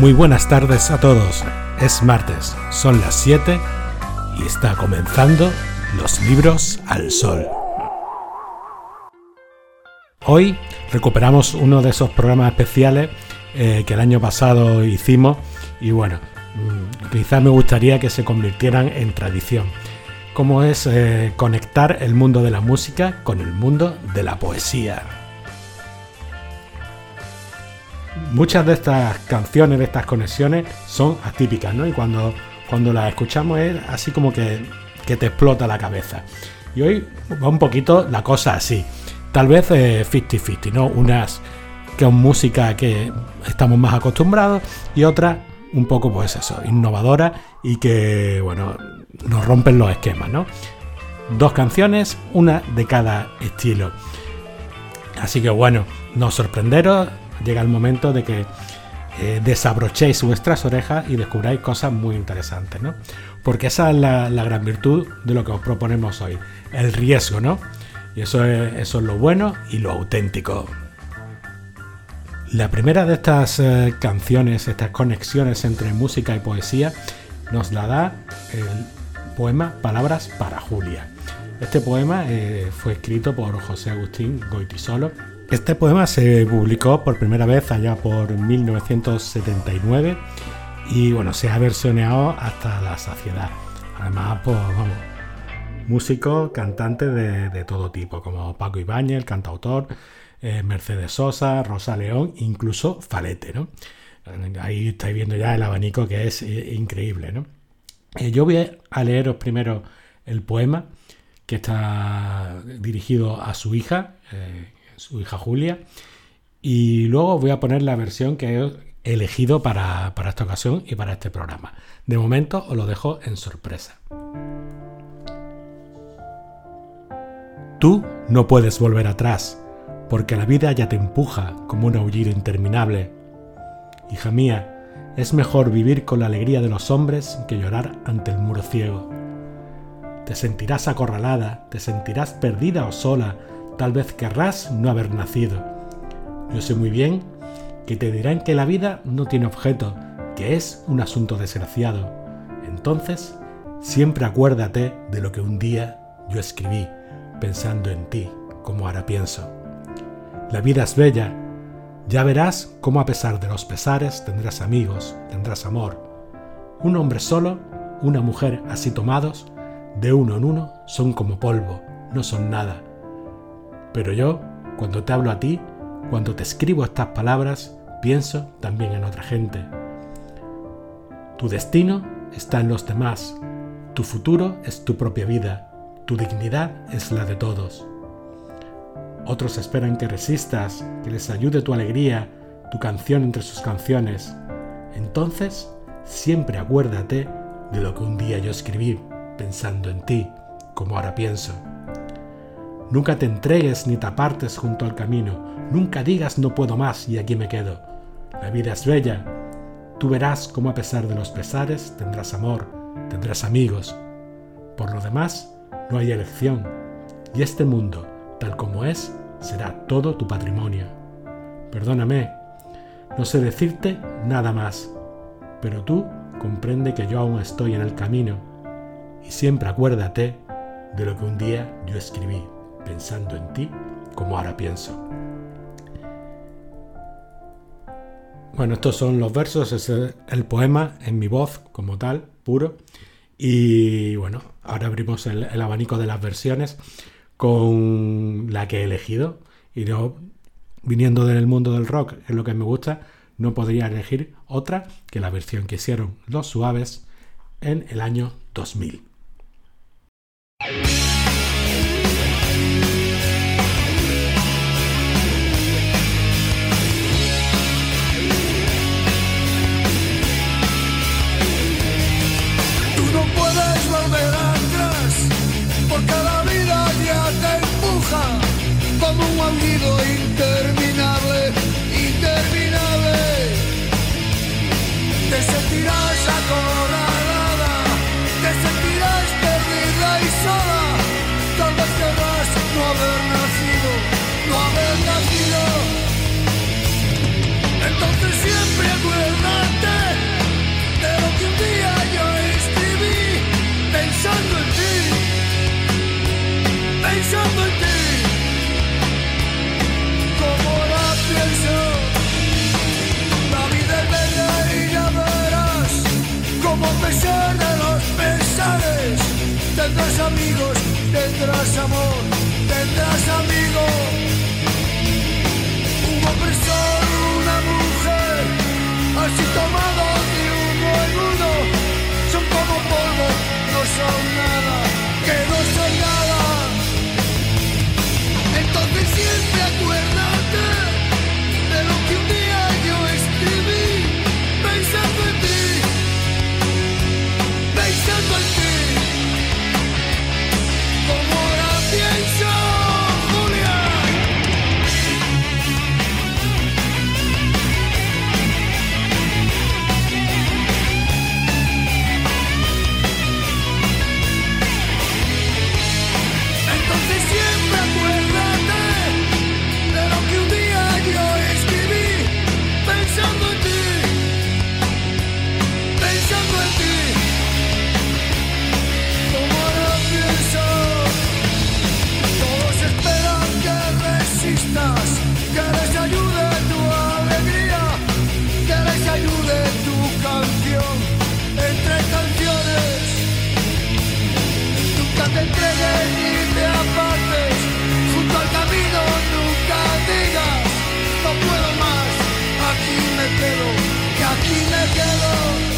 Muy buenas tardes a todos. Es martes, son las 7 y está comenzando Los Libros al Sol. Hoy recuperamos uno de esos programas especiales que el año pasado hicimos y bueno, quizás me gustaría que se convirtieran en tradición, como es conectar el mundo de la música con el mundo de la poesía. Muchas de estas canciones, de estas conexiones son atípicas, ¿no? Y cuando las escuchamos es así como que te explota la cabeza. Y hoy va un poquito la cosa así. Tal vez 50-50, ¿no? Unas que es música que estamos más acostumbrados y otras un poco, pues eso, innovadoras y que, bueno, nos rompen los esquemas, ¿no? Dos canciones, una de cada estilo. Así que, bueno, no os sorprenderos. Llega el momento de que desabrochéis vuestras orejas y descubráis cosas muy interesantes, ¿no? Porque esa es la gran virtud de lo que os proponemos hoy, el riesgo, ¿no? Y eso es lo bueno y lo auténtico. La primera de estas canciones, estas conexiones entre música y poesía, nos la da el poema Palabras para Julia. Este poema fue escrito por José Agustín Goytisolo. Este poema se publicó por primera vez allá por 1979 y bueno, se ha versioneado hasta la saciedad. Además, pues vamos, músicos, cantantes de todo tipo, como Paco Ibáñez, el cantautor, Mercedes Sosa, Rosa León, incluso Falete, ¿no? Ahí estáis viendo ya el abanico que es increíble, ¿no? Yo voy a leeros primero el poema que está dirigido a su hija Julia, y luego voy a poner la versión que he elegido para esta ocasión y para este programa. De momento os lo dejo en sorpresa. Tú no puedes volver atrás, porque la vida ya te empuja como un aullido interminable. Hija mía, es mejor vivir con la alegría de los hombres que llorar ante el muro ciego. Te sentirás acorralada, te sentirás perdida o sola. Tal vez querrás no haber nacido. Yo sé muy bien que te dirán que la vida no tiene objeto, que es un asunto desgraciado. Entonces, siempre acuérdate de lo que un día yo escribí, pensando en ti, como ahora pienso. La vida es bella. Ya verás cómo a pesar de los pesares tendrás amigos, tendrás amor. Un hombre solo, una mujer así tomados, de uno en uno son como polvo, no son nada. Pero yo, cuando te hablo a ti, cuando te escribo estas palabras, pienso también en otra gente. Tu destino está en los demás, tu futuro es tu propia vida, tu dignidad es la de todos. Otros esperan que resistas, que les ayude tu alegría, tu canción entre sus canciones. Entonces, siempre acuérdate de lo que un día yo escribí, pensando en ti, como ahora pienso. Nunca te entregues ni te apartes junto al camino. Nunca digas no puedo más y aquí me quedo. La vida es bella. Tú verás cómo a pesar de los pesares tendrás amor, tendrás amigos. Por lo demás, no hay elección. Y este mundo, tal como es, será todo tu patrimonio. Perdóname, no sé decirte nada más, pero tú comprende que yo aún estoy en el camino. Y siempre acuérdate de lo que un día yo escribí, pensando en ti, como ahora pienso. Bueno, estos son los versos, es el poema en mi voz como tal, puro. Y bueno, ahora abrimos el abanico de las versiones con la que he elegido. Y yo, viniendo del mundo del rock, es lo que me gusta, no podría elegir otra que la versión que hicieron Los Suaves en el año 2000. Porque la vida ya te empuja como un aullido interminable, interminable. Te sentirás acorralada, te sentirás perdida y sola. Tal vez querrás no haber nacido, no haber nacido. Entonces siempre acuérdate tendrás amigos, tendrás amor, tendrás amigos. Un opresor, una mujer, así tomados de uno en uno, son como polvo, no son nada, que no son nada. Entonces siempre acuérdate de lo que un día yo escribí, pensando en ti, pensando en ti, como ahora pienso, Julia. Entonces siempre acuérdate de lo que un día yo escribí, pensando en ti, pensando en ti, como ahora pienso. Todos esperan que resistas, que les ayude tu alegría, que les ayude tu canción, entre canciones. Nunca te entregues ni te apartes, junto al camino nunca digas, no puedo más, aquí me quedo, que aquí me quedo.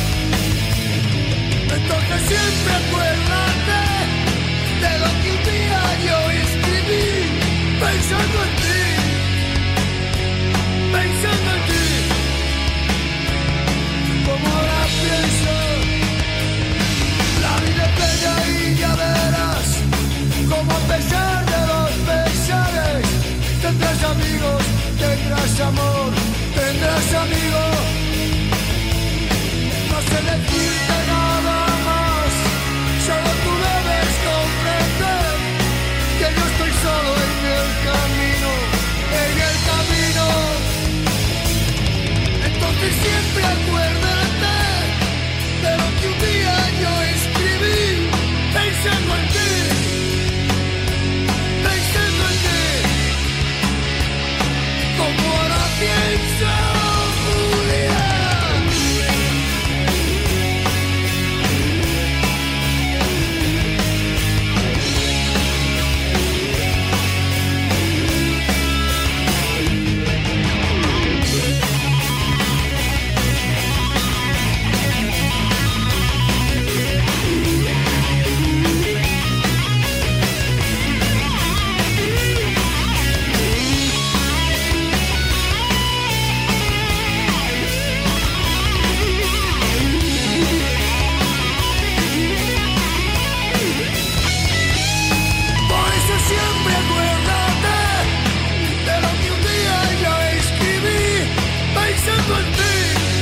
Entonces siempre acuérdate de lo que un día yo escribí, pensando en ti, pensando en ti, como ahora pienso. La vida es bella y ya verás como a pesar de los pesares tendrás amigos, tendrás amor, tendrás amigos. No sé decirte nada más, solo tú debes comprender que yo estoy solo en el camino, en el camino. Entonces siempre acuérdate de lo que un día yo escribí, pensando en ti, pensando en ti, como ahora pienso, Julia. Por eso siempre acuérdate de lo que un día yo escribí, pensando en ti,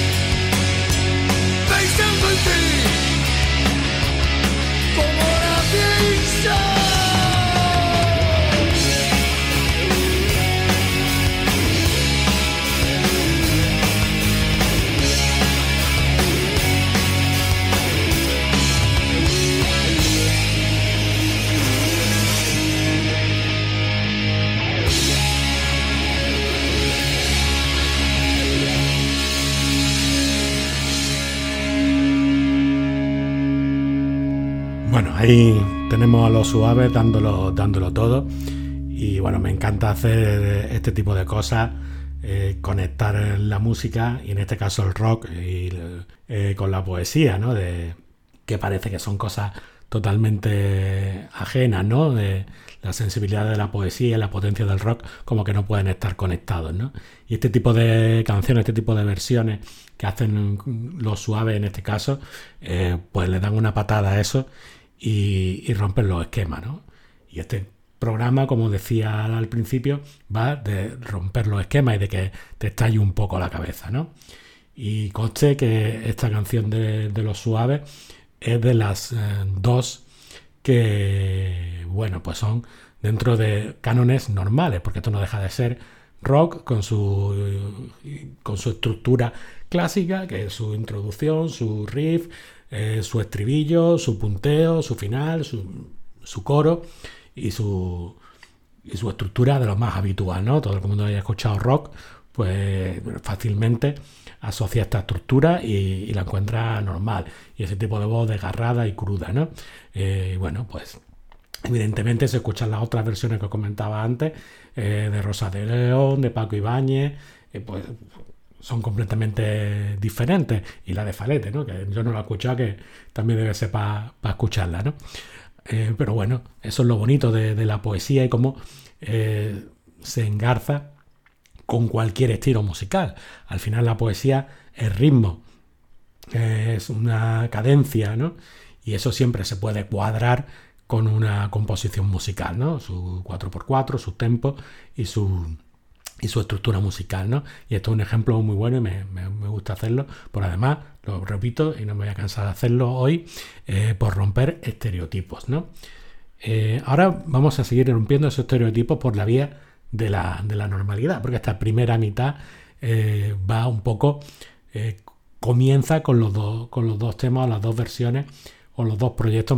pensando en ti, como ahora pienso. Bueno, ahí tenemos a Los Suaves dándolo todo. Y bueno, me encanta hacer este tipo de cosas, conectar la música y en este caso el rock y con la poesía, ¿no? Que parece que son cosas totalmente ajenas, ¿no? De la sensibilidad de la poesía y la potencia del rock, como que no pueden estar conectados, ¿no? Y este tipo de canciones, este tipo de versiones que hacen Los Suaves en este caso, pues le dan una patada a eso y rompen los esquemas, ¿no? Y este programa, como decía al principio, va de romper los esquemas y de que te estalle un poco la cabeza, ¿no? Y conste que esta canción de Los Suaves es de las dos que, bueno, pues son dentro de cánones normales, porque esto no deja de ser rock con su estructura clásica, que es su introducción, su riff, su estribillo, su punteo, su final, su coro y su estructura de lo más habitual, ¿no? Todo el mundo haya escuchado rock, pues fácilmente asocia esta estructura y la encuentra normal. Y ese tipo de voz desgarrada y cruda, ¿no? Bueno, pues evidentemente se escuchan las otras versiones que comentaba antes, de Rosa de León, de Paco Ibáñez, pues son completamente diferentes. Y la de Falete, ¿no? Que yo no la he escuchado, que también debe ser para escucharla, ¿no? Pero bueno, eso es lo bonito de la poesía y cómo se engarza con cualquier estilo musical. Al final la poesía es ritmo, es una cadencia, ¿no? Y eso siempre se puede cuadrar con una composición musical, ¿no? Su 4x4, su tempo y su estructura musical, ¿no? Y esto es un ejemplo muy bueno y me gusta hacerlo, por además, lo repito y no me voy a cansar de hacerlo hoy, por romper estereotipos, ¿no? Ahora vamos a seguir rompiendo esos estereotipos por la vía de la normalidad, porque esta primera mitad va un poco, comienza con los dos temas, las dos versiones o los dos proyectos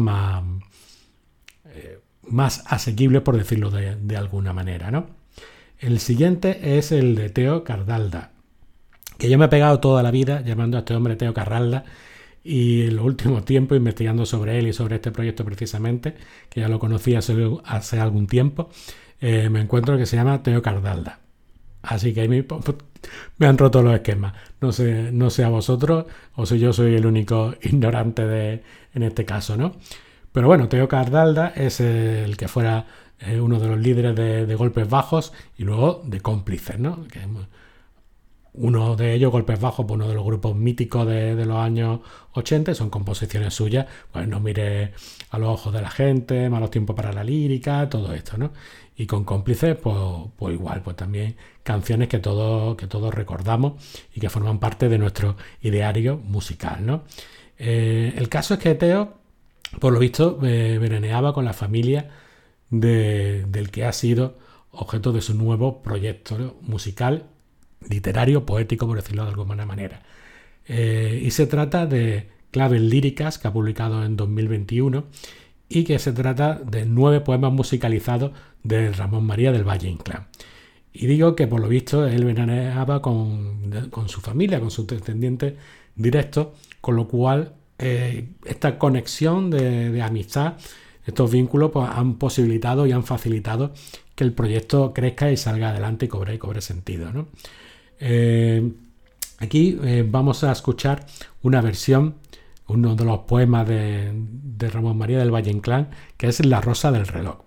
más asequibles, por decirlo de alguna manera, ¿no? El siguiente es el de Teo Cardalda, que yo me he pegado toda la vida llamando a este hombre Teo Cardalda, y en los últimos tiempos investigando sobre él y sobre este proyecto precisamente, que ya lo conocía hace algún tiempo, me encuentro que se llama Teo Cardalda. Así que me han roto los esquemas. No sé a vosotros o si yo soy el único ignorante en este caso, ¿no? Pero bueno, Teo Cardalda es el que fuera uno de los líderes de Golpes Bajos y luego de Cómplices, ¿no? Que uno de ellos, Golpes Bajos, pues uno de los grupos míticos de los años 80, son composiciones suyas, pues No mires a los ojos de la gente, Malos tiempos para la lírica, todo esto, ¿no? Y con Cómplices, pues igual, pues también canciones que todos recordamos y que forman parte de nuestro ideario musical, ¿no? El caso es que Teo, por lo visto, veraneaba con la familia del que ha sido objeto de su nuevo proyecto, ¿no? Musical, literario, poético, por decirlo de alguna manera. Y se trata de Claves Líricas, que ha publicado en 2021, y que se trata de 9 poemas musicalizados de Ramón María del Valle Inclán. Y digo que por lo visto él veraneaba con su familia, con sus descendientes directos, con lo cual esta conexión de amistad, estos vínculos, pues, han posibilitado y han facilitado que el proyecto crezca y salga adelante y cobre sentido, ¿no? Aquí vamos a escuchar una versión, uno de los poemas de Ramón María del Valle Inclán, que es La rosa del reloj.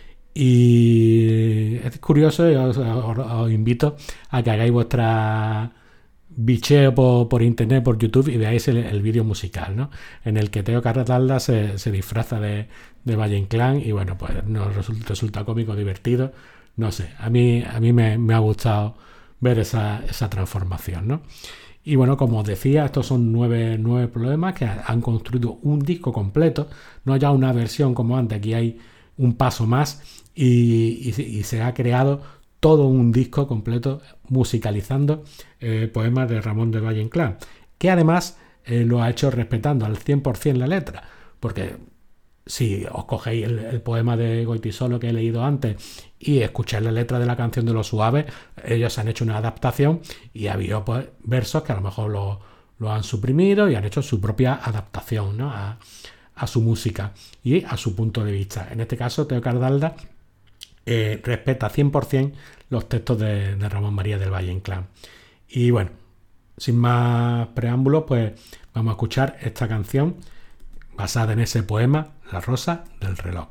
Y es curioso, y os invito a que hagáis vuestra bicheo por internet, por YouTube, y veáis el vídeo musical, ¿no? En el que Teo Cardalda se disfraza de Valle Inclán y bueno, pues nos resulta cómico, divertido, no sé, a mí me ha gustado ver esa transformación, ¿no? Y bueno, como os decía, estos son 9 poemas que han construido un disco completo, no ya una versión como antes, aquí hay un paso más y se ha creado todo un disco completo musicalizando poemas de Ramón del Valle Inclán, que además lo ha hecho respetando al 100% la letra, porque si os cogéis el poema de Goytisolo que he leído antes y escucháis la letra de la canción de Los Suaves, ellos han hecho una adaptación y ha habido, pues, versos que a lo mejor lo han suprimido y han hecho su propia adaptación, ¿no? a su música y a su punto de vista. En este caso, Teo Cardalda respeta 100% los textos de Ramón María del Valle Inclán. Y bueno, sin más preámbulos, pues vamos a escuchar esta canción basada en ese poema, La rosa del reloj.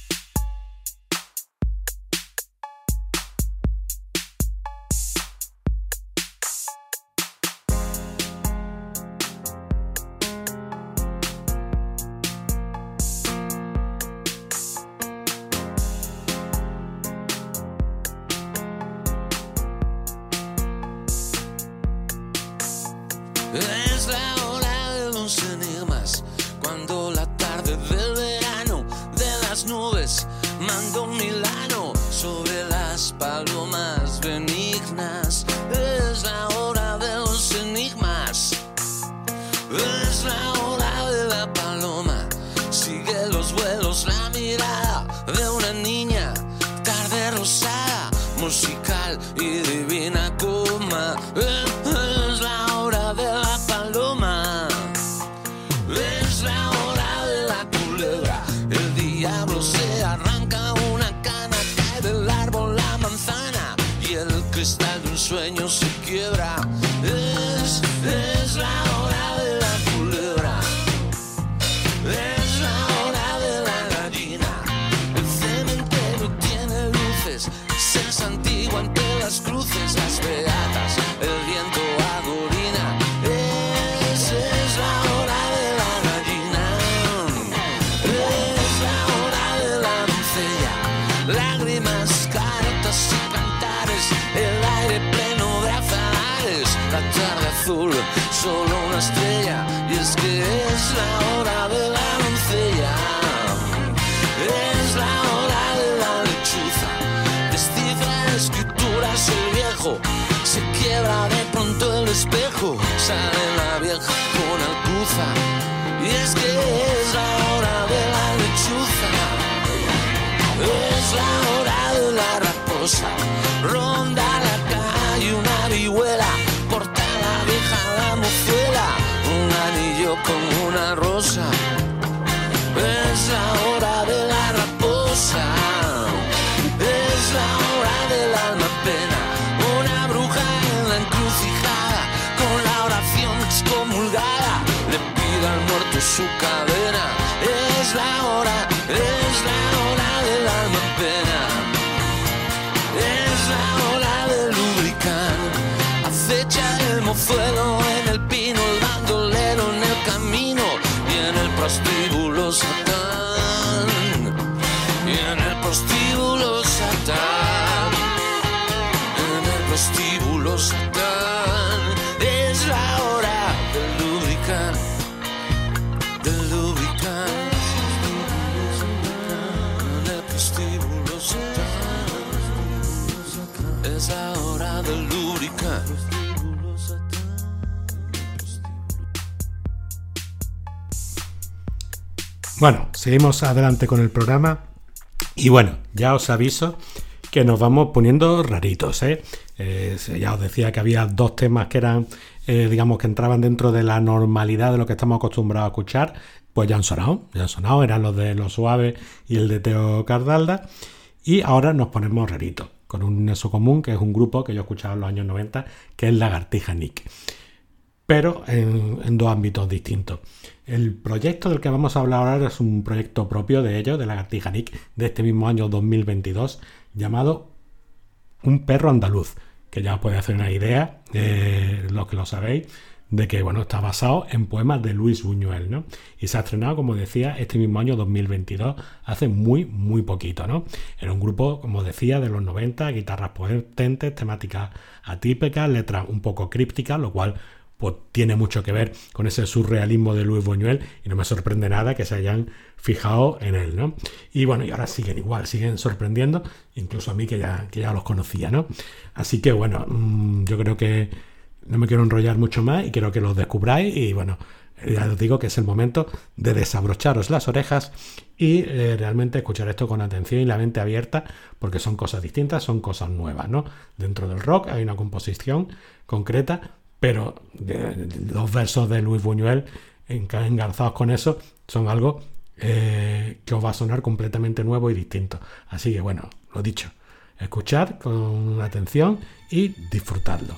Es la hora de los enigmas, cuando la tarde del verano de las nubes manda un Milano sobre las palomas benignas. Es la hora de los enigmas, es la hora de la paloma. Sigue los vuelos, la mirada de una niña, tarde rosada, musical y divina como Es la hora de la paloma, es la hora de la culebra. El diablo se arranca una cana, cae del árbol la manzana y el cristal de un sueño se quiebra. Es la hora de la culebra, es la hora de la gallina. El cementerio tiene luces, se santigua ante las cruces, las beatas, el viento agorina. Es la hora de la gallina, es la hora de la doncella. Lágrimas, caretas y cantares, el aire pleno de azahares, la tarde azul, solo una estrella. Y es que es la hora de la doncella, es la hora de la lechuza. Descifra escrituras el viejo, se quiebra de pronto el espejo, sale la vieja con alcuza. Y es que es la hora de la lechuza, es la hora de la raposa. Ronda la calle una vihuela, porta la vieja la mozuela, un anillo con una rosa. Es la hora de la raposa, es la hora del alma pena. Una bruja en la encrucijada, con la oración excomulgada, le pide al muerto su cadena. Es la hora del alma pena, es la hora del lubricán. Acecha el mozuelo en el pino, el bandolero en el camino, y en el prostíbulo Satán, y en el prostíbulo Satán, en el prostíbulo Satán. Es la hora del lubricán, del lubricán, en el prostíbulo Satán. Es la hora del lubricán. Bueno, seguimos adelante con el programa y bueno, ya os aviso que nos vamos poniendo raritos, ¿eh? Ya os decía que había dos temas que eran, digamos, que entraban dentro de la normalidad de lo que estamos acostumbrados a escuchar, pues ya han sonado, eran los de Los Suaves y el de Teo Cardalda, y ahora nos ponemos raritos, con un nexo común, que es un grupo que yo escuchaba en los años 90, que es Lagartija Nick, pero en dos ámbitos distintos. El proyecto del que vamos a hablar ahora es un proyecto propio de ellos, de Lagartija Nick, de este mismo año 2022, llamado Un perro andaluz, que ya os podéis hacer una idea, los que lo sabéis, de que bueno, está basado en poemas de Luis Buñuel, ¿no? Y se ha estrenado, como decía, este mismo año 2022, hace muy poquito, ¿no? Era un grupo, como decía, de los 90, guitarras potentes, temáticas atípicas, letras un poco crípticas, lo cual pues tiene mucho que ver con ese surrealismo de Luis Buñuel, y no me sorprende nada que se hayan fijado en él, ¿no? Y bueno, y ahora siguen igual, siguen sorprendiendo, incluso a mí que ya los conocía, ¿no? Así que bueno, yo creo que no me quiero enrollar mucho más y quiero que los descubráis, y bueno, ya os digo que es el momento de desabrocharos las orejas y realmente escuchar esto con atención y la mente abierta, porque son cosas distintas, son cosas nuevas, ¿no? Dentro del rock hay una composición concreta, pero los versos de Luis Buñuel engarzados con eso son algo que os va a sonar completamente nuevo y distinto. Así que bueno, lo dicho, escuchad con atención y disfrutadlo.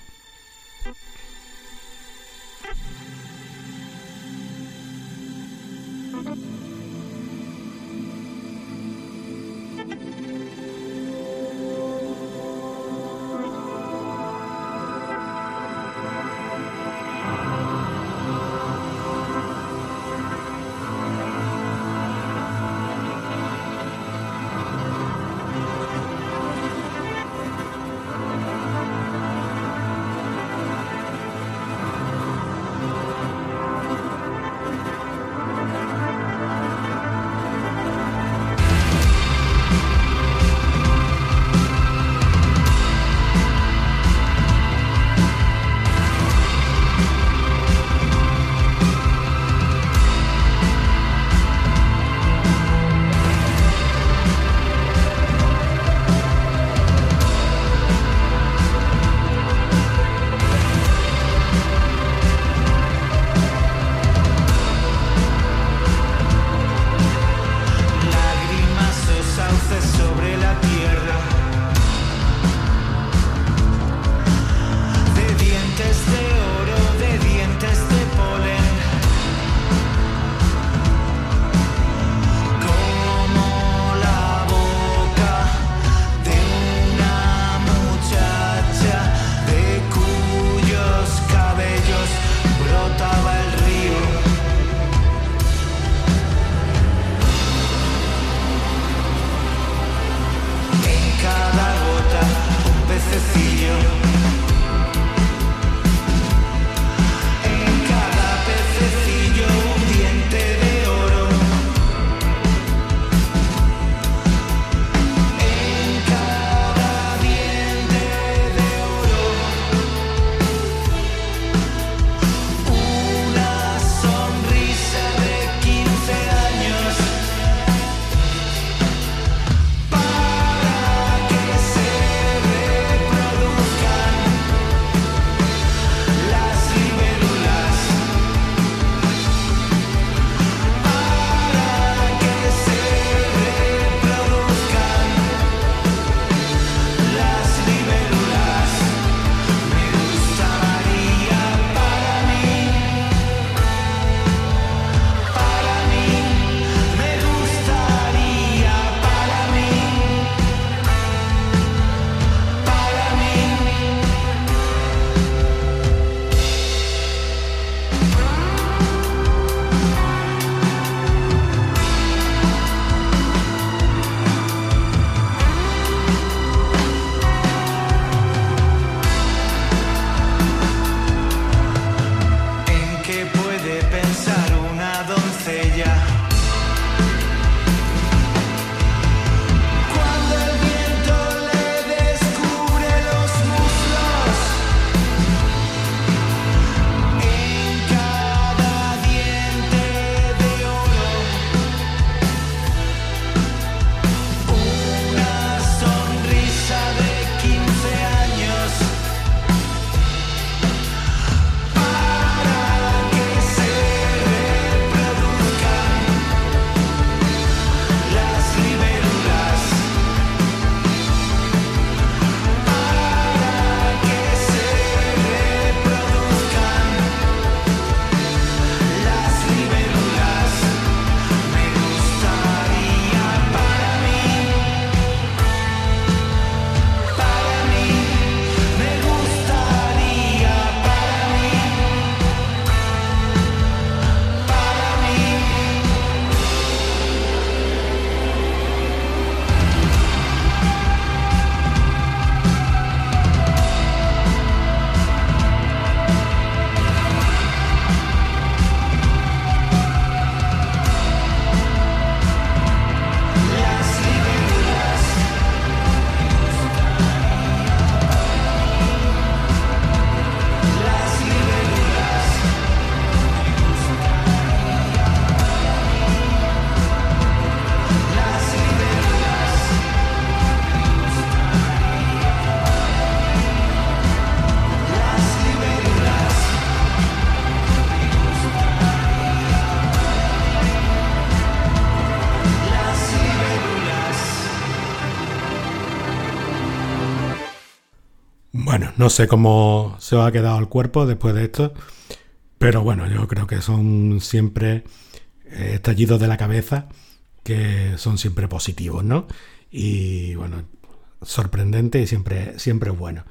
No sé cómo se os ha quedado el cuerpo después de esto, pero bueno, yo creo que son siempre estallidos de la cabeza que son siempre positivos, ¿no? Y bueno, sorprendente y siempre es bueno.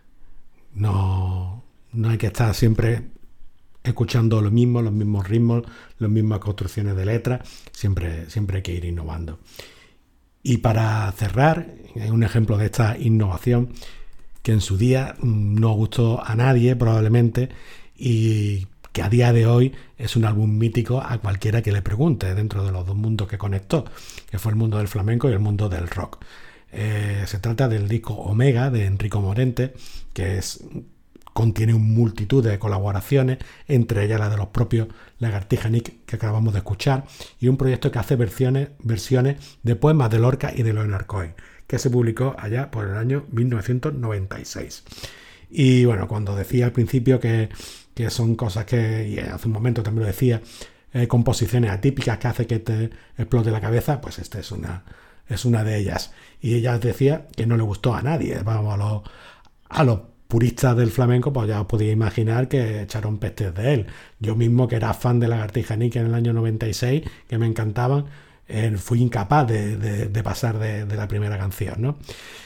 No hay que estar siempre escuchando lo mismo, los mismos ritmos, las mismas construcciones de letras, siempre hay que ir innovando. Y para cerrar, un ejemplo de esta innovación que en su día no gustó a nadie probablemente y que a día de hoy es un álbum mítico a cualquiera que le pregunte dentro de los dos mundos que conectó, que fue el mundo del flamenco y el mundo del rock. Se trata del disco Omega de Enrico Morente, que contiene una multitud de colaboraciones, entre ellas la de los propios Lagartija Nick que acabamos de escuchar, y un proyecto que hace versiones de poemas de Lorca y de Leonard Cohen, que se publicó allá por el año 1996. Y bueno, cuando decía al principio que son cosas que, y hace un momento también lo decía, composiciones atípicas que hace que te explote la cabeza, pues esta es una de ellas. Y ella decía que no le gustó a nadie. Vamos, a los puristas del flamenco, pues ya os podéis imaginar que echaron pestes de él. Yo mismo, que era fan de Lagartija Nick en el año 96, que me encantaban, fui incapaz de pasar de la primera canción, ¿no?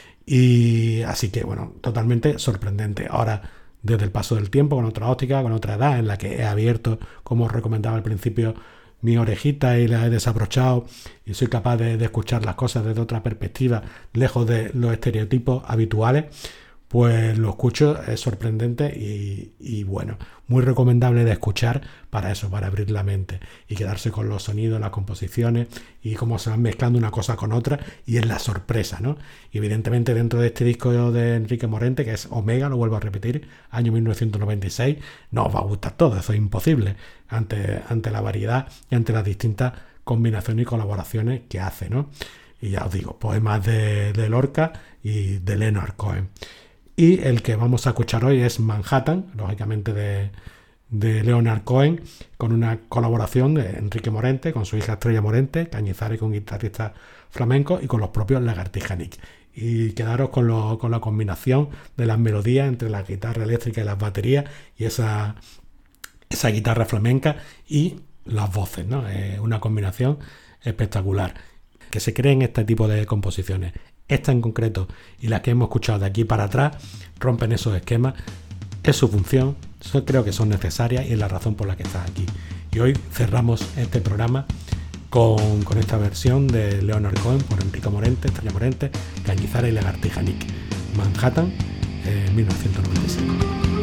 Y así que, bueno, totalmente sorprendente. Ahora, desde el paso del tiempo, con otra óptica, con otra edad, en la que he abierto, como os recomendaba al principio, mi orejita y la he desabrochado y soy capaz de escuchar las cosas desde otra perspectiva, lejos de los estereotipos habituales, pues lo escucho, es sorprendente y bueno, muy recomendable de escuchar para eso, para abrir la mente y quedarse con los sonidos, las composiciones y cómo se van mezclando una cosa con otra, y es la sorpresa, ¿no? Y evidentemente dentro de este disco de Enrique Morente, que es Omega, lo vuelvo a repetir, año 1996, no os va a gustar todo, eso es imposible ante la variedad y ante las distintas combinaciones y colaboraciones que hace, ¿no? Y ya os digo, poemas de Lorca y de Leonard Cohen. Y el que vamos a escuchar hoy es Manhattan, lógicamente de Leonard Cohen, con una colaboración de Enrique Morente, con su hija Estrella Morente, Cañizares, con guitarrista flamenco, y con los propios Lagartija Nick. Y quedaros con la combinación de las melodías entre la guitarra eléctrica y las baterías y esa guitarra flamenca y las voces, ¿no? Una combinación espectacular. Que se creen este tipo de composiciones. Esta en concreto y las que hemos escuchado de aquí para atrás rompen esos esquemas. Es su función, creo que son necesarias y es la razón por la que estás aquí. Y hoy cerramos este programa con esta versión de Leonard Cohen por Enrique Morente, Estrella Morente, Cañizares y Lagartija Nick. Manhattan, 1995.